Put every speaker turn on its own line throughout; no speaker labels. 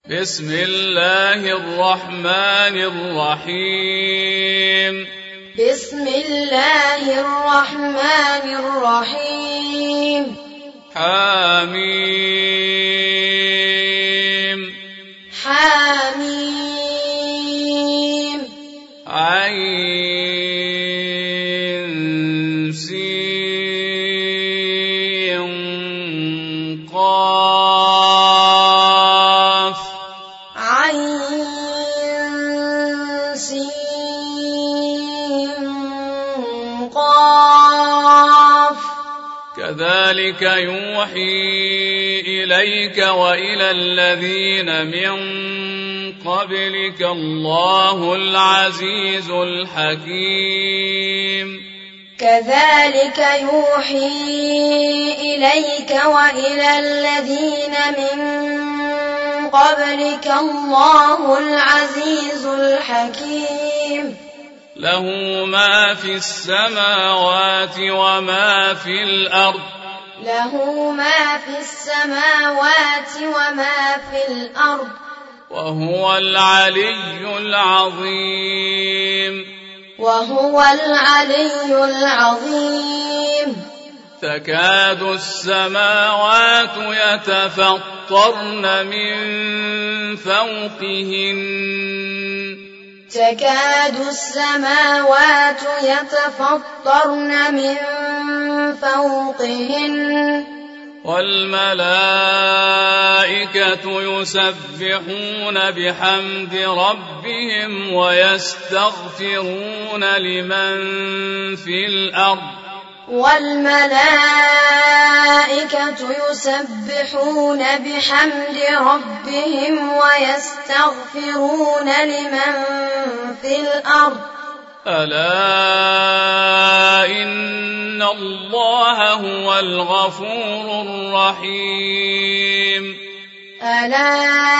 بسم الله الرحمن الرحيم
بسم الله الرحمن الرحيم
حميم
حميم
عين سين قاف
عين سين قاف
كذلك يوحي إليك وإلى الذين من قبلك الله العزيز الحكيم
كذلك يوحي إليك وإلى الذين من قبلك الله العزيز الحكيم
له ما في السماوات وما في الأرض
له ما في السماوات وما في الأرض
وهو العلي العظيم
وهو العلي العظيم
تكاد السماوات يتفطرن من فوقهن
تكاد السماوات يتفطرن من فوقهن
والملائكة يسبحون بحمد ربهم ويستغفرون لمن في الأرض
والملائكة يسبحون بحمد ربهم ويستغفرون لمن في الأرض
ألا إن الله هو الغفور الرحيم
ألا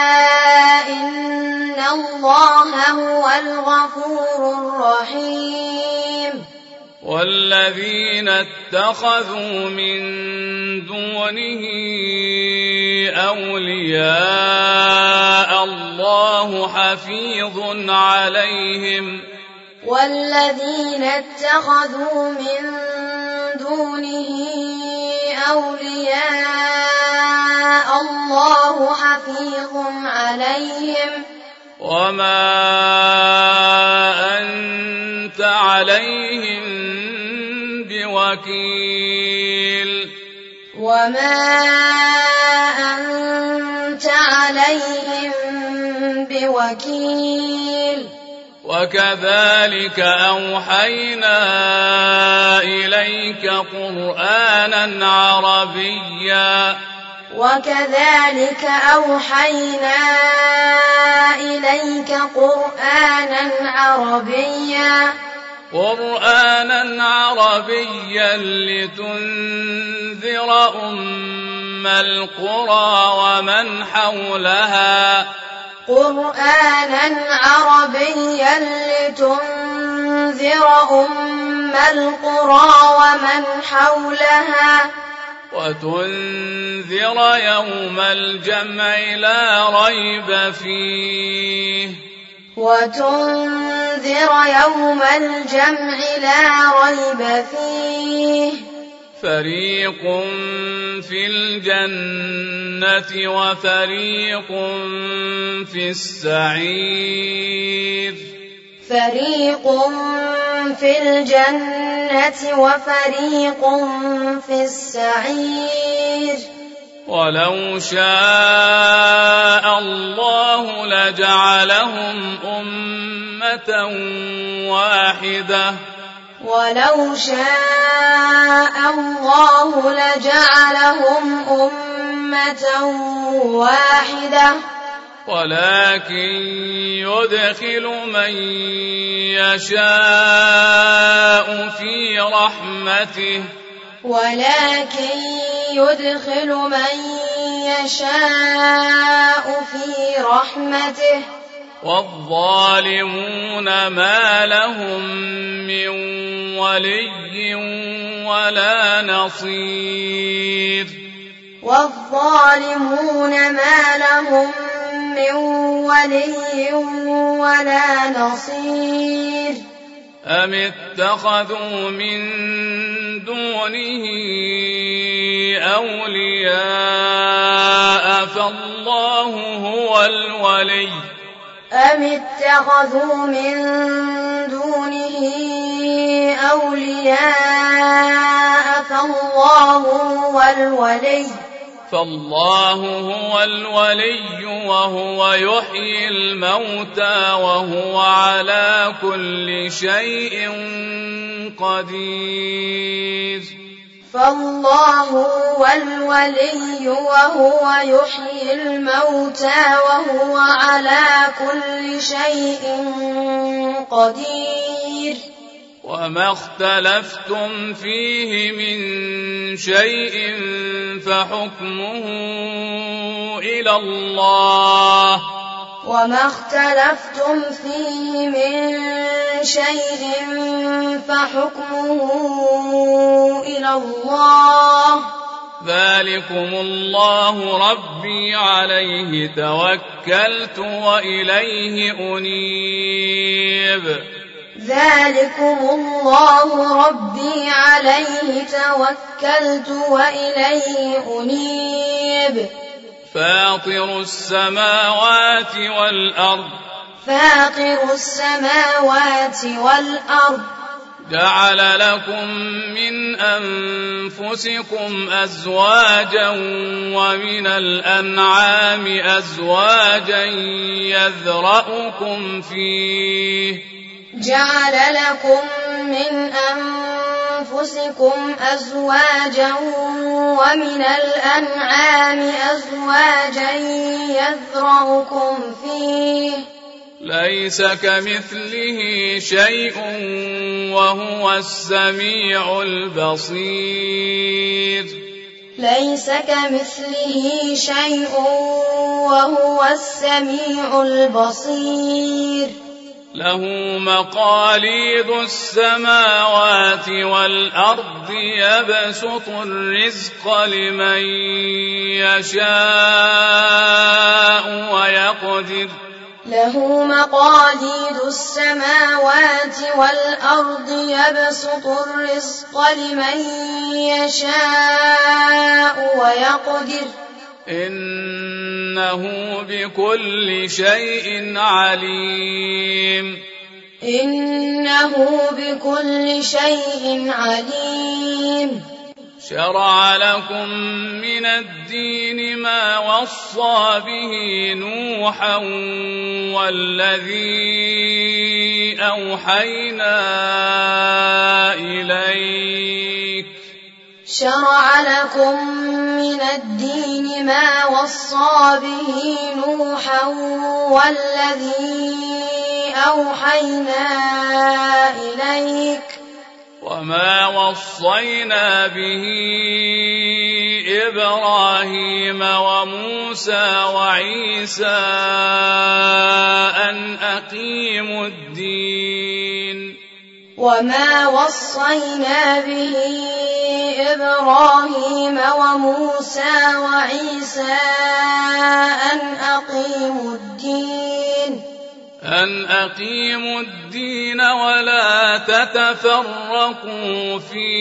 إن الله هو الغفور الرحيم
والذين اتخذوا من دونه أولياء الله حفيظ عليهم
والذين اتخذوا من دونه أولياء الله حفيظ عليهم
وما أنت عليهم بوكيل
وما أنت عليهم بوكيل
وكذلك أوحينا إليك قرآنا عربيا
وكذلك أوحينا إليك قرآنا عربيا
لتنذر أم القرى ومن حولها
قرآنا عربيا لتنذر أم القرى ومن حولها
وتنذر يوم الجمع لا ريب فيه
وتنذر يوم الجمع لا ريب فيه
فريق في الجنة وفريق في السعير
فريق في الجنة وفريق في السعير
ولو شاء الله لجعلهم أمة واحدة
ولو شاء الله لجعلهم أمة واحدة
ولكن يدخل من يشاء في رحمته
ولكن يدخل من يشاء في رحمته
والظالمون ما لهم من ولي ولا نصير
والظالمون ما لهم من ولي ولا نصير
أم اتخذوا من دونه أولياء فالله هو الولي
أم اتخذوا من دونه أولياء فالله هو الولي
وهو يحيي الموتى وهو على كل شيء قدير
فالله هو الولي وهو يحيي الموتى وهو على كل شيء قدير
وما اختلفتم فيه من شيء فحكمه إلى الله
وما اختلفتم فيه من شيء فحكمه إلى الله
ذلكم الله ربي عليه توكلت وإليه أنيب
ذلكم الله ربي عليه توكلت وإليه أنيب
فاطر السماوات والأرض جعل لكم من أنفسكم أزواجا ومن الأنعام أزواجا يذرأكم فيه
جعل لكم من أنفسكم أزواجا ومن الأنعام أزواجا يذرأكم فيه
ليس كمثله شيء وهو السميع البصير
ليس كمثله شيء وهو السميع البصير
له مقاليد السماوات والأرض يبسط الرزق لمن يشاء ويقدر
له مقاليد السماوات والأرض يبسط الرزق لمن يشاء ويقدر
إنه بكل شيء عليم شرع لكم من الدين ما وصى به نوحا والذي أوحينا إليك
شرع لكم من الدين ما وصى به نوحا والذي أوحينا إليك
وما وصينا به إبراهيم وموسى وعيسى أن أقيموا الدين
وما وصينا به إبراهيم وموسى وعيسى
أن أقيموا الدين ولا تتفرقوا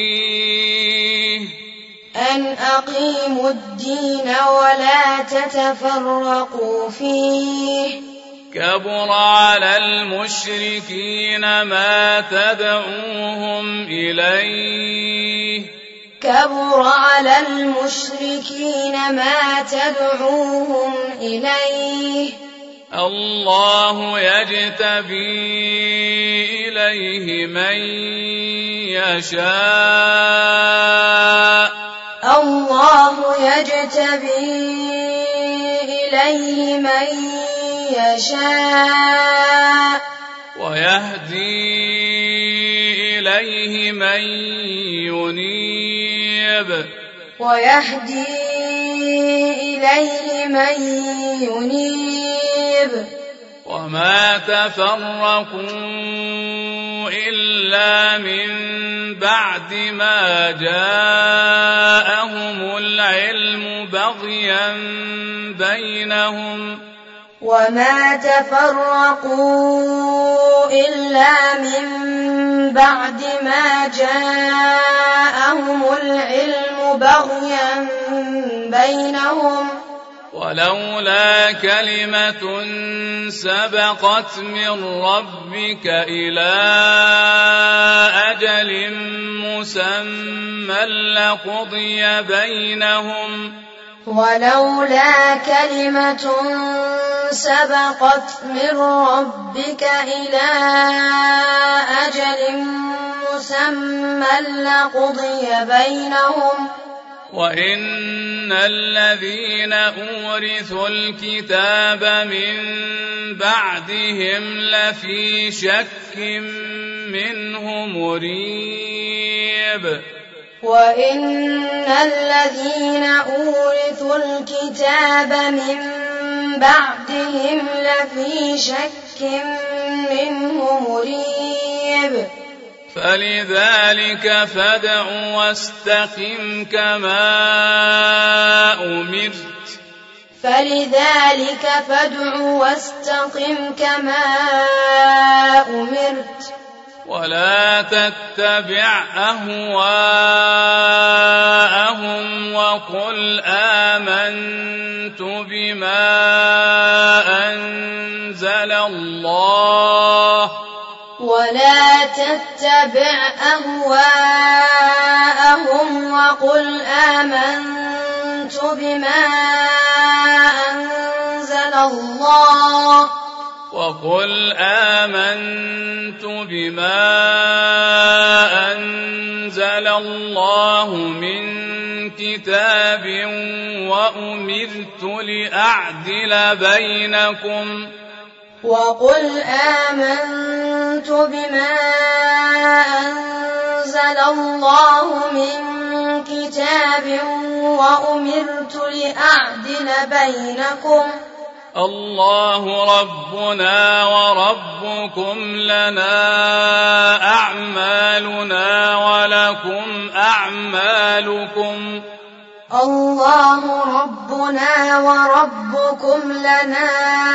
فيه كبر على المشركين ما تدعوهم إليه الله يجتبي إليه من يشاء ويهدي إليه من ينيب وما تفرقوا إلا من بعد ما جاءهم العلم بغيا بينهم
وما تفرقوا إلا من بعد ما جاءهم العلم بغيا بينهم
ولولا كلمة سبقت من ربك إلى أجل مسمى لقضي بينهم
ولولا كلمة سبقت من ربك إلى أجل مسمى لقضي بينهم
وإن الذين أورثوا الكتاب من بعدهم لفي شك منه مريب
وإن الذين أورثوا الكتاب من بعدهم لفي شك منه مريب
فلذلك فادع واستقم كما أمرت
فلذلك فادع واستقم كما أمرت
ولا تتبع أهواءهم وقل آمنت بما أنزل الله
ولا تتبع أهواءهم وقل آمنت بما أنزل الله
وقل آمنت بما أنزل الله من كتاب وأمرت لأعدل بينكم
وقل آمنت بما أنزل الله من كتاب وأمرت لأعدل بينكم
الله ربنا وربكم لنا أعمالنا ولكم أعمالكم
الله ربنا وربكم لنا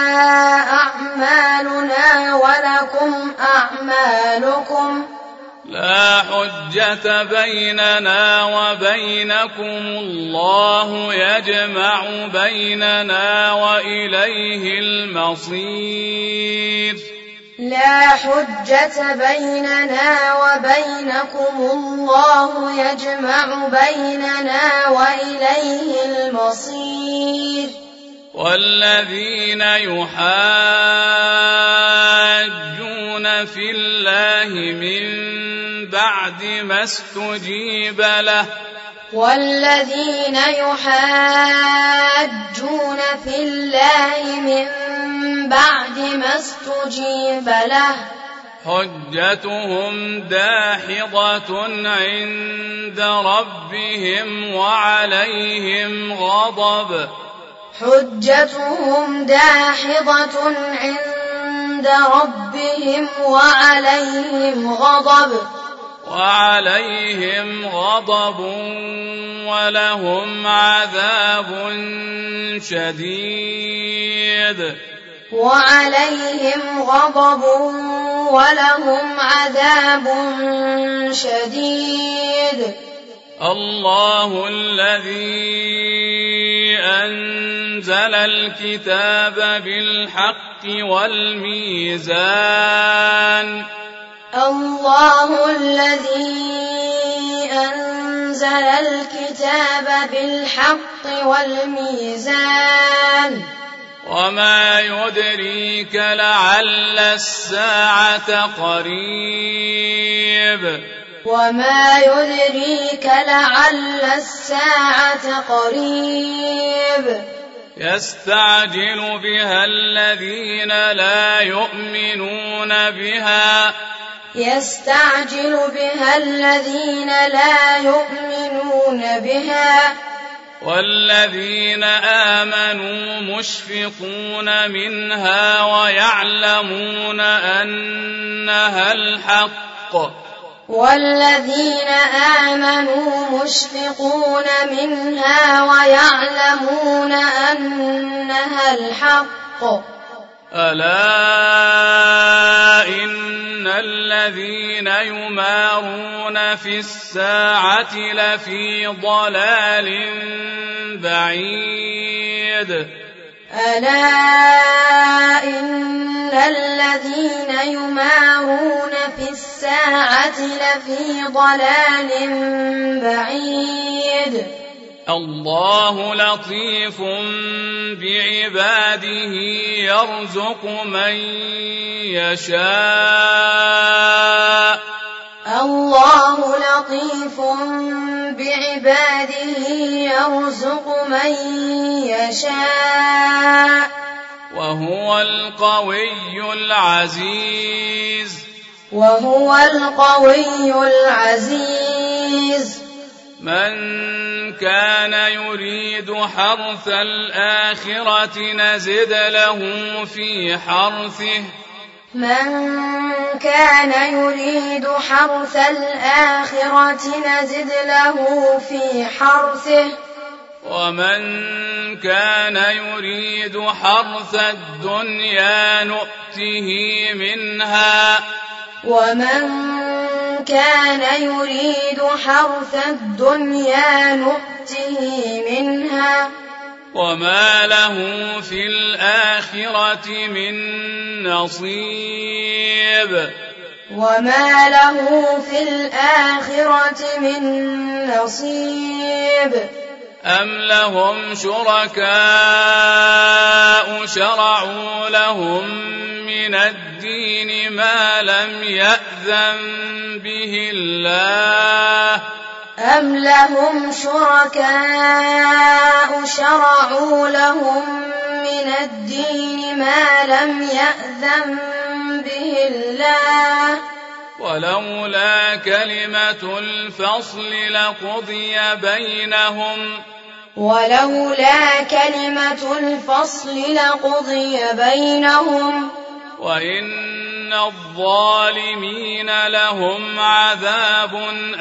أعمالنا ولكم أعمالكم
لا حجة بيننا وبينكم الله يجمع بيننا وإليه المصير
لا حجة بيننا وبينكم الله يجمع بيننا وإليه المصير
والذين يحاجون في الله من بعد ما استجيب له
والذين يحاجون في الله من بعد ما استجيب له
حجتهم داحضة عند ربهم وعليهم غضب
حجتهم داحضة عند ربهم وعليهم غضب
ولهم عذاب شديد الله الذي أنزل الكتاب بالحق والميزان
الله الذي أنزل الكتاب بالحق والميزان
وما يدريك لعل الساعة قريب
وما يدريك لعل الساعة قريب
يستعجل بها الذين لا يؤمنون بها والذين آمنوا مشفقون منها ويعلمون أنها الحق ألا إن الذين يمارون في الساعة لفي ضلال بعيد
ألا إن الذين يمارون في الساعة لفي ضلال بعيد
الله لطيف بعباده يرزق من يشاء
الله لطيف بعباده يرزق من يشاء
وهو القوي العزيز
وهو القوي العزيز
من كان يريد حرث الآخرة نزد له في حرثه
من كان يريد حرث الآخرة نزد له في حرثه
ومن كان يريد حرث الدنيا نؤته منها
ومن كان يريد حرث الدنيا نؤته منها
وما له في الآخرة من نصيب
وما له في الآخرة من نصيب
أم لهم شركاء شرعوا لهم من الدين ما لم يأذن به الله
أم لهم شركاء شرعوا لهم من الدين ما لم يأذن به الله
ولولا كلمة الفصل لقضي بينهم
ولولا كلمة الفصل لقضي بينهم
وإن الظالمين لهم عذاب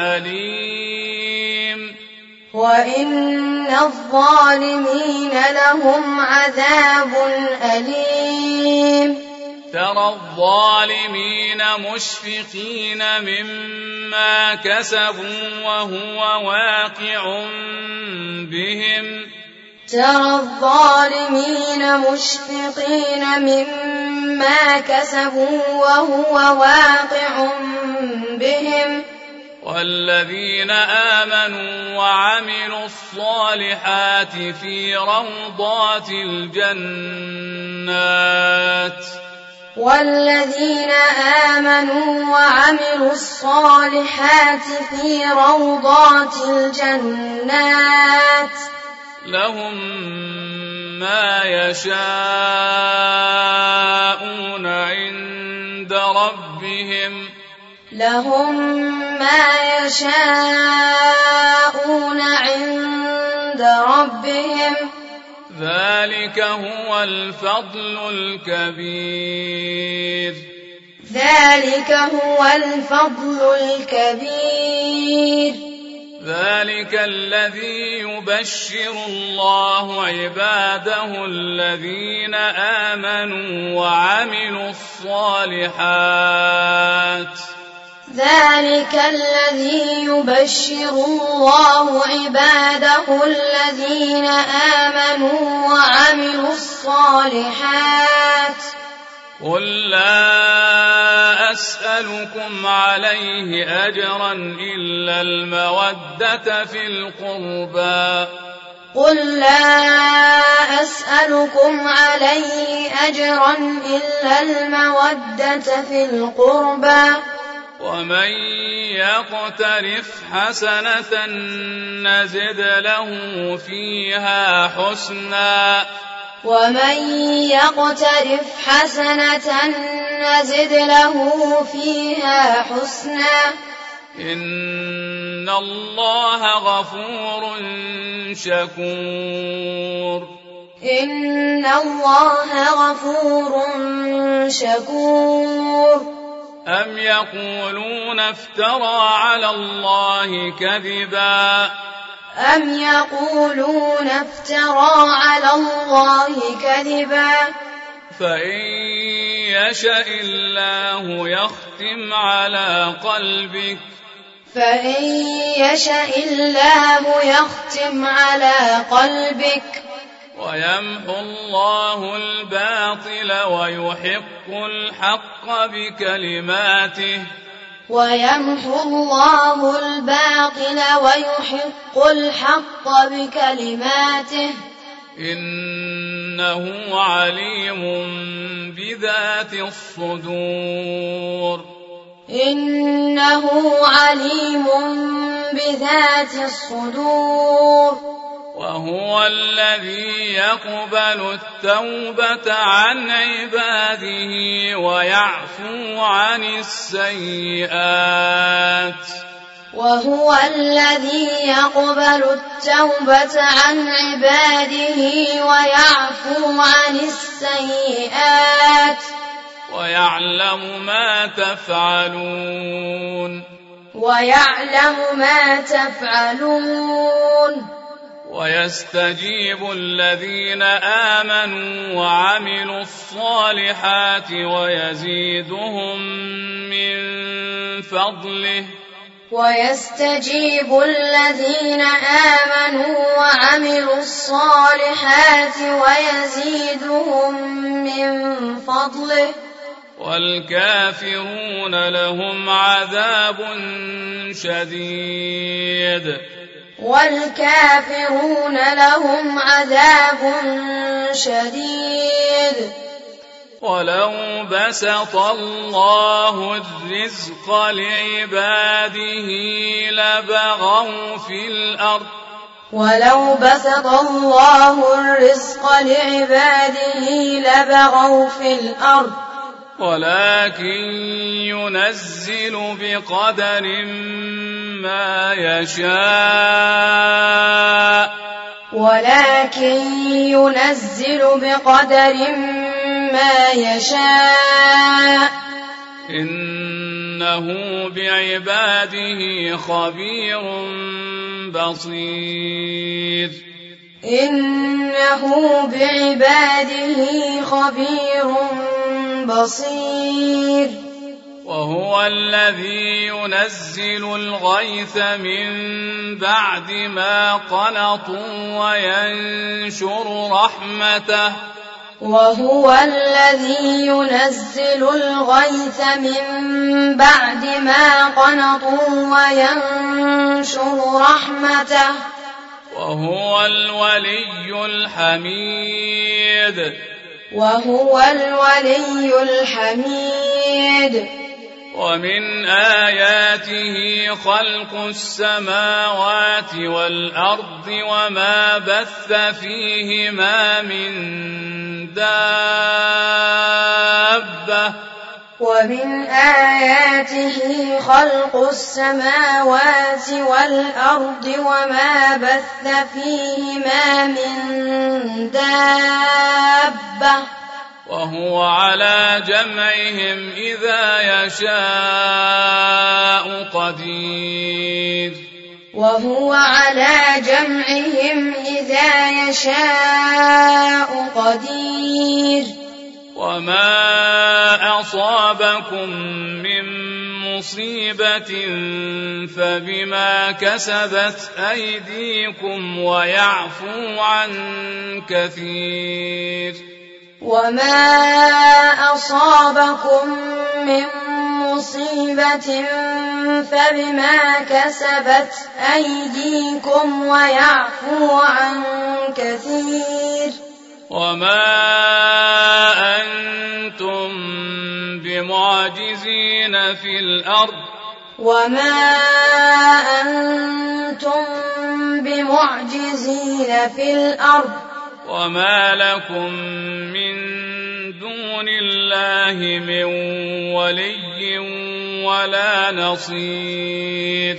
أليم
وإن الظالمين لهم عذاب أليم
ترى الظالمين مشفقين مما كسبوا وهو واقع بهم
ترى الظالمين مشفقين مما كسبوا وهو واقع بهم
والذين آمنوا وعملوا الصالحات في روضات الجنات
والذين آمنوا وعملوا الصالحات في روضات الجنات
لهم ما يشاءون عند ربهم
لهم ما يشاءون عند ربهم
ذلك هو الفضل الكبير
ذلك هو الفضل الكبير
ذلك الذي يبشر الله عباده الذين آمنوا وعملوا الصالحات
ذلك الذي يبشر الله عباده الذين آمنوا وعملوا الصالحات
قل لا أسألكم عليه أجرا إلا المودة في القربى
قل لا أسألكم عليه أجرا إلا المودة في القربى
ومن يقترف حسنة نزد له فيها حسنا
ومن يقترف حسنة نزد له فيها حسنا
إن الله غفور شكور
إن الله غفور شكور
أم يقولون افترى على الله كذبا
أم يقولون افترى على الله كذبا
فإن يشأ الله يختم على قلبك
فإن يشأ الله يختم على قلبك
ويمحو الله الباطل ويحق الحق بكلماته
ويمحو الله الباطل ويحق الحق بكلماته
إنه عليم بذات الصدور
إنه عليم بذات الصدور
وهو الذي يقبل التوبة عن عباده ويعفو عن السيئات
وهو الذي يقبل التوبة عن عباده ويعفو عن السيئات
ويعلم ما تفعلون ويستجيب الذين آمنوا وعملوا الصالحات ويزيدهم من فضله والكافرون لهم عذاب شديد ولو بسط الله الرزق لعباده لبغوا في الأرض ولكن ينزل بقدر ما يشاء إنه بعباده خبير بصير وهو الذي ينزل الغيث من بعد ما قنطوا وينشر رحمته وهو الولي الحميد ومن آياته خلق السماوات والأرض وما بث فيهما من دابة وهو على جمعهم إذا يشاء قدير وما أصابكم من مصيبة فبما كسبت أيديكم ويعفو عن كثير وما أنتم بمعجزين في الأرض وما لكم من دون الله من ولي ولا نصير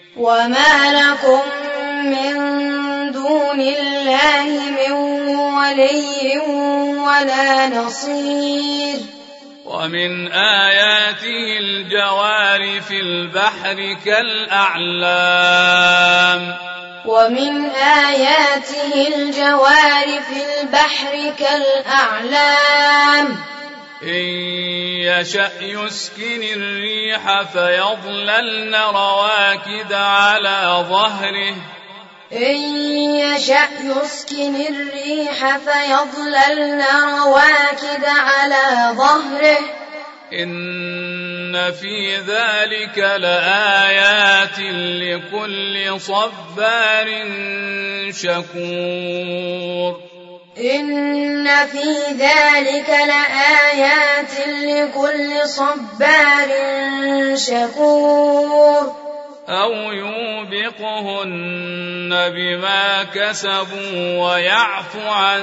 ومن آياته الجوار في البحر كالأعلام
ومن آياته الجوار في البحر كالأعلام
إن يشأ يسكن الريح فيظللن رواكد على ظهره
إن يشأ يسكن الريح فيظللن رواكد على ظهره
إن في ذلك لآيات لكل صبار شكور
إن في ذلك لآيات لكل صبار شكور
أو يوبقهن بما كسبوا ويعفو عن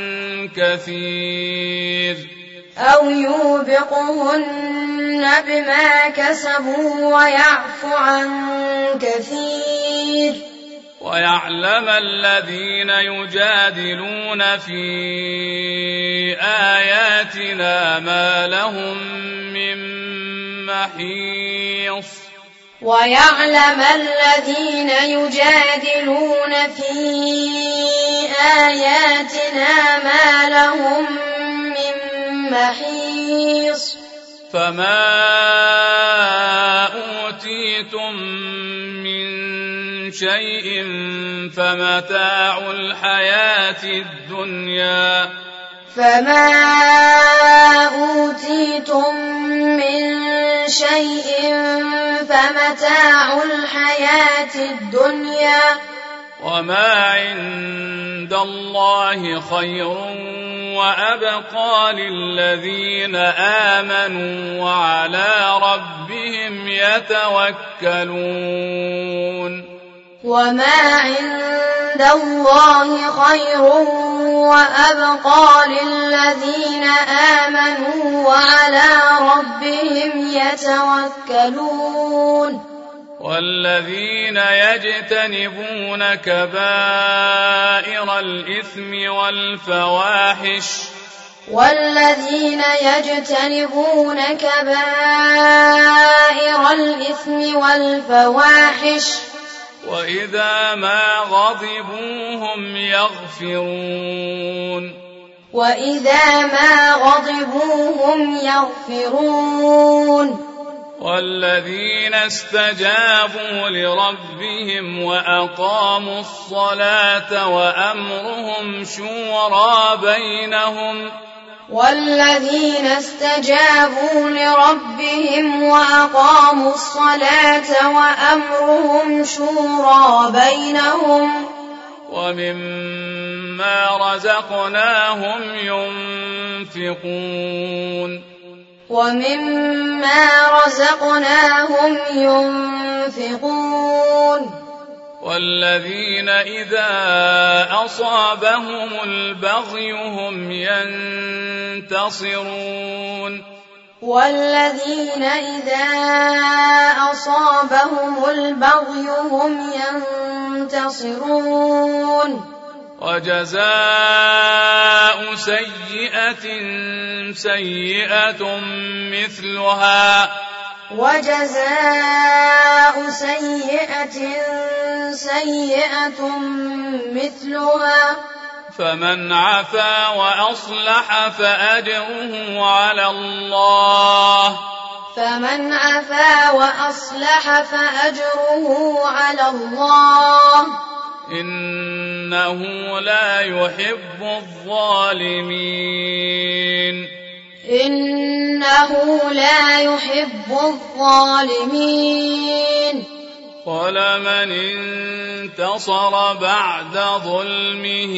كثير
أو يوبقهن بما كسبوا ويعفو عن كثير
ويعلم الذين يجادلون في آياتنا ما لهم من محيص
ويعلم الذين يجادلون في آياتنا ما لهم من محيص
فما أوتيتم من شيء فمتاع الحياة الدنيا
فما أوتيتم من شيء فمتاع الحياة الدنيا
وما عند الله خير وأبقى للذين آمنوا وعلى ربهم يتوكلون
وما عند الله خير وأبقى للذين آمنوا وعلى ربهم يتوكلون
والذين يجتنبون كبائر الإثم والفواحش وإذا ما غضبوا هم يغفرون والذين استجابوا لربهم وأقاموا الصلاة وأمرهم شورى بينهم ومما رزقناهم ينفقون والذين إذا أصابهم البغي هم ينتصرون وجزاء سيئة سيئة مثلها فمن عفا وأصلح فأجره على الله إنه لا يحب الظالمين ولمن انتصر بعد ظلمه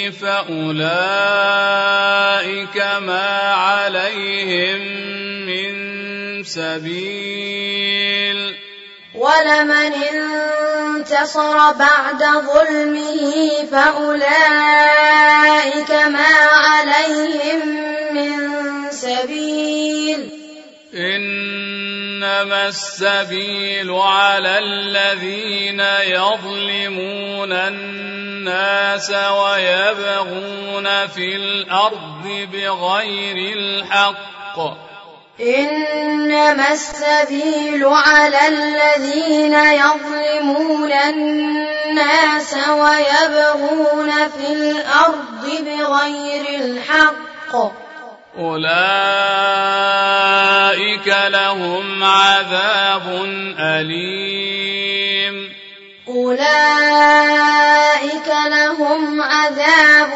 فأولئك ما عليهم من سبيل إنما السبيل على الذين يظلمون الناس ويبغون في الأرض بغير الحق
إنما السبيل على الذين يظلمون الناس ويبغون في الأرض بغير الحق
أولئك لهم عذاب أليم.
أولئك لهم عذاب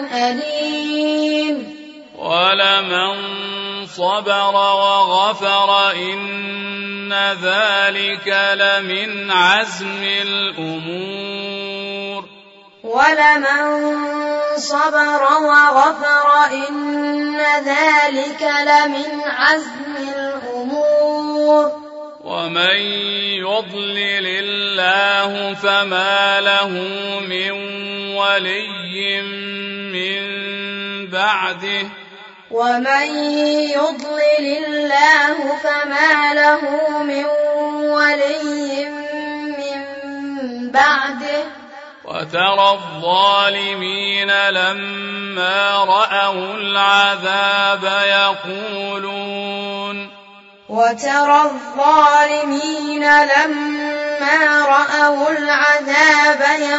أليم.
ولمن صبر وغفر إن ذلك لمن عزم الأمور.
ولمن صبر وغفر إن ذلك لمن عزم الأمور.
ومن يضلل الله فما له من ولي من بعده.
ومن يضلل الله فما له من ولي من بعده.
وترى الظالمين لما رأوا العذاب يقولون
وترى الظالمين لما رأوا العذاب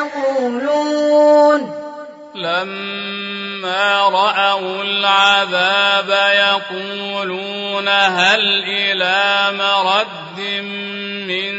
يقولون هل إلى مرد من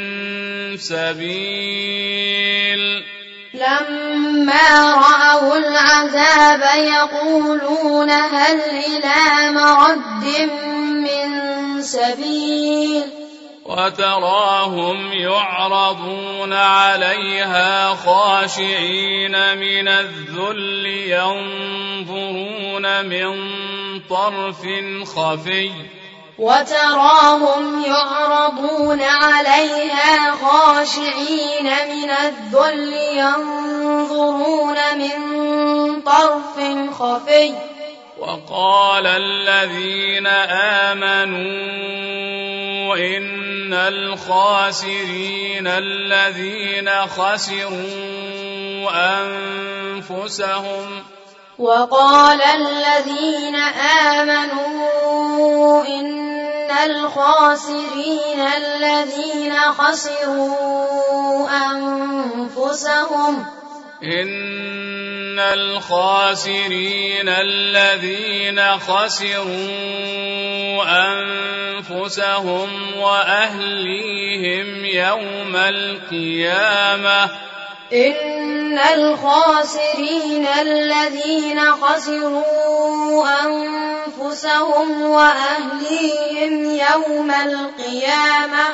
سبيل. لما رأوا العذاب يقولون هل إلى مرد من سبيل.
وتراهم يعرضون عليها خاشعين من الذل ينظرون من طرف خفي.
وتراهم يعرضون عليها خاشعين من الذل ينظرون من طرف خفي.
وقال الذين آمنوا إن الخاسرين الذين خسروا أنفسهم.
وقال الذين آمنوا إن الخاسرين الذين خسروا أنفسهم.
إن الخاسرين الذين خسروا أنفسهم وأهليهم يوم القيامة.
إن الخاسرين الذين خسروا أنفسهم وأهليهم يوم القيامة.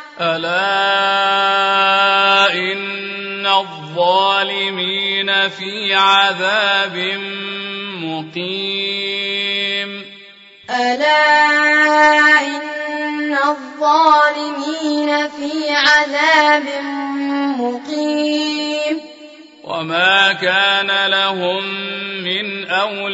ألا إن الظالمين في عذاب مقيم.
ألا إن الظالمين في عذاب مقيم.
وما كان لهم من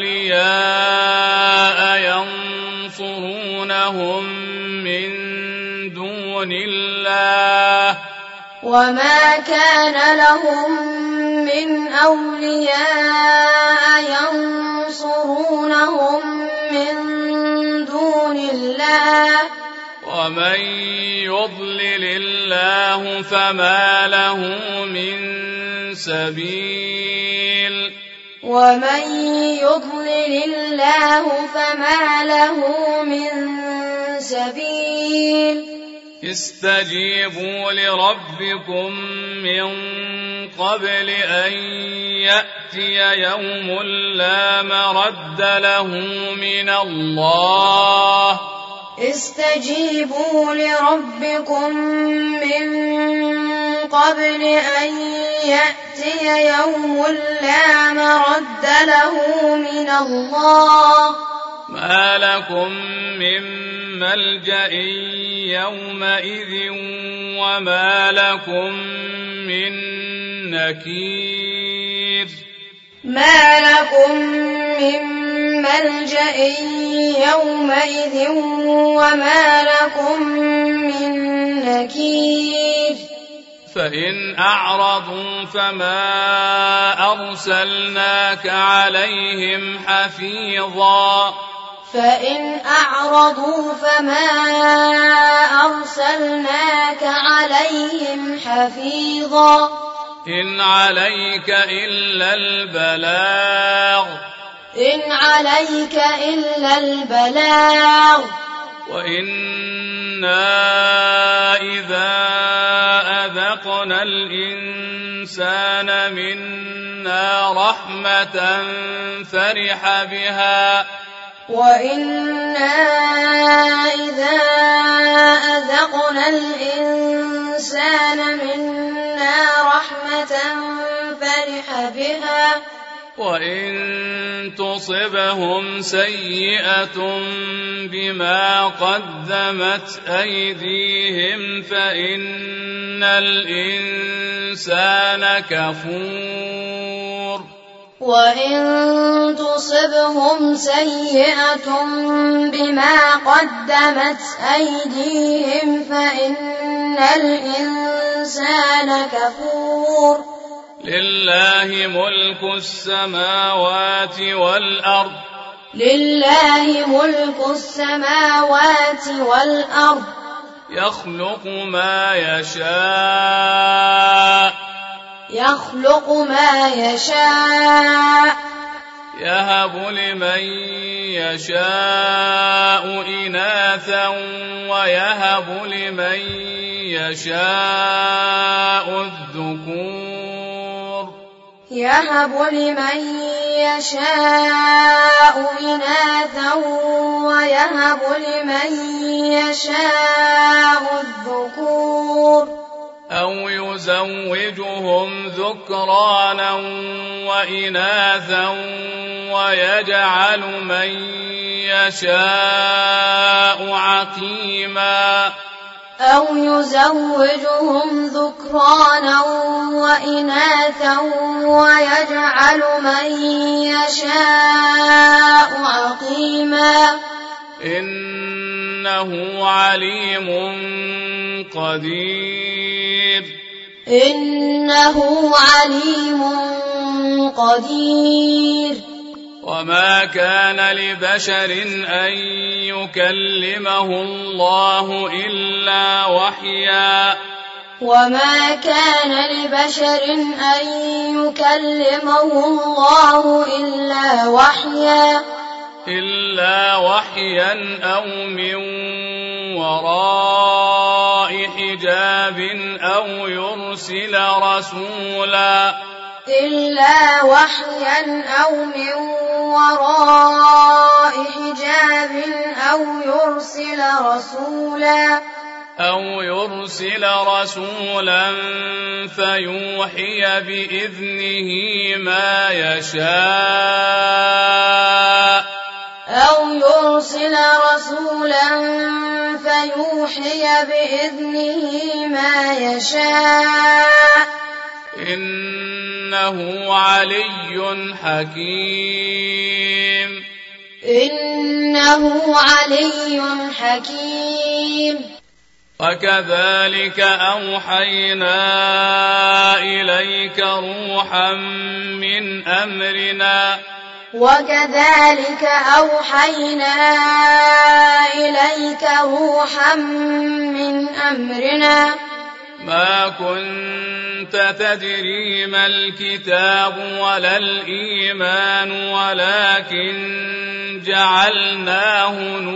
أولياء ينصرونهم من دون الله.
وما كان لهم من أولياء ينصرونهم من دون الله.
ومن يضلل الله فما له من سبيل.
ومن يضلل الله فما له من سبيل.
استجيبوا لربكم من قبل أن يأتي يوم لا مرد له من الله.
استجيبوا لربكم من قبل أن يأتي يوم لا مرد له من الله.
ما لكم من ملجأ يومئذ وما لكم من نكير.
ما لكم من ملجأ يومئذ وما لكم من نكير.
فإن أعرضوا فما أرسلناك عليهم حفيظا.
فإن أعرضوا فما أرسلناك عليهم حفيظا
إن عليك إلا البلاغ وإنا إذا أذقنا الإنسان منا رحمة فرح بها وإن تصبهم سيئة بما قدمت أيديهم فإن الإنسان كفور لله ملك السماوات والأرض يخلق ما يشاء يهب لمن يشاء إناثا ويهب لمن يشاء الذكور أو يزوجهم ذكرانا وإناثا ويجعل من يشاء عقيما إنه عليم قدير وما كان لبشر أن يكلمه الله إلا وحيا أو من وراء حجاب أو يرسل رسولا فيوحي بإذنه ما يشاء إنه علي حكيم وكذلك أوحينا إليك روحا من أمرنا ما كنت تدري ما الكتاب ولا الإيمان ولكن جعلناه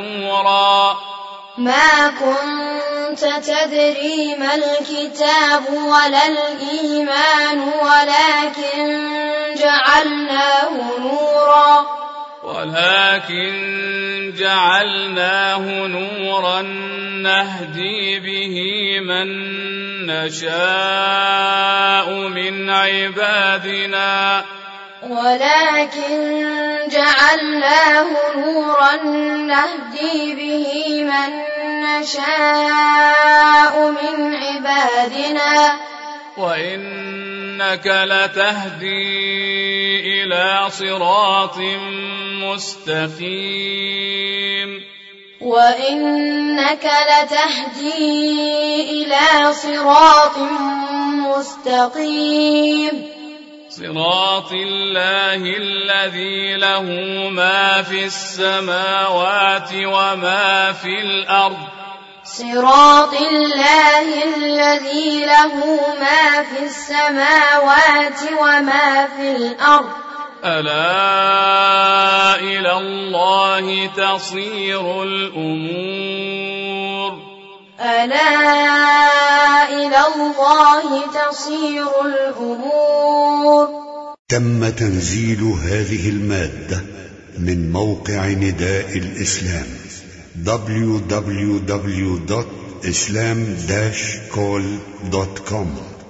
نورا نهدي به من نشاء من عبادنا وإنك لتهدي إلى صراط مستقيم صراط الله الذي له ما في السماوات وما في الأرض
صراط الله الذي له ما في السماوات وما في الأرض
ألا إلى الله تصير الأمور
ألا إلى الله تصير الأمور.
تم تنزيل هذه المادة من موقع نداء الإسلام www.islam-call.com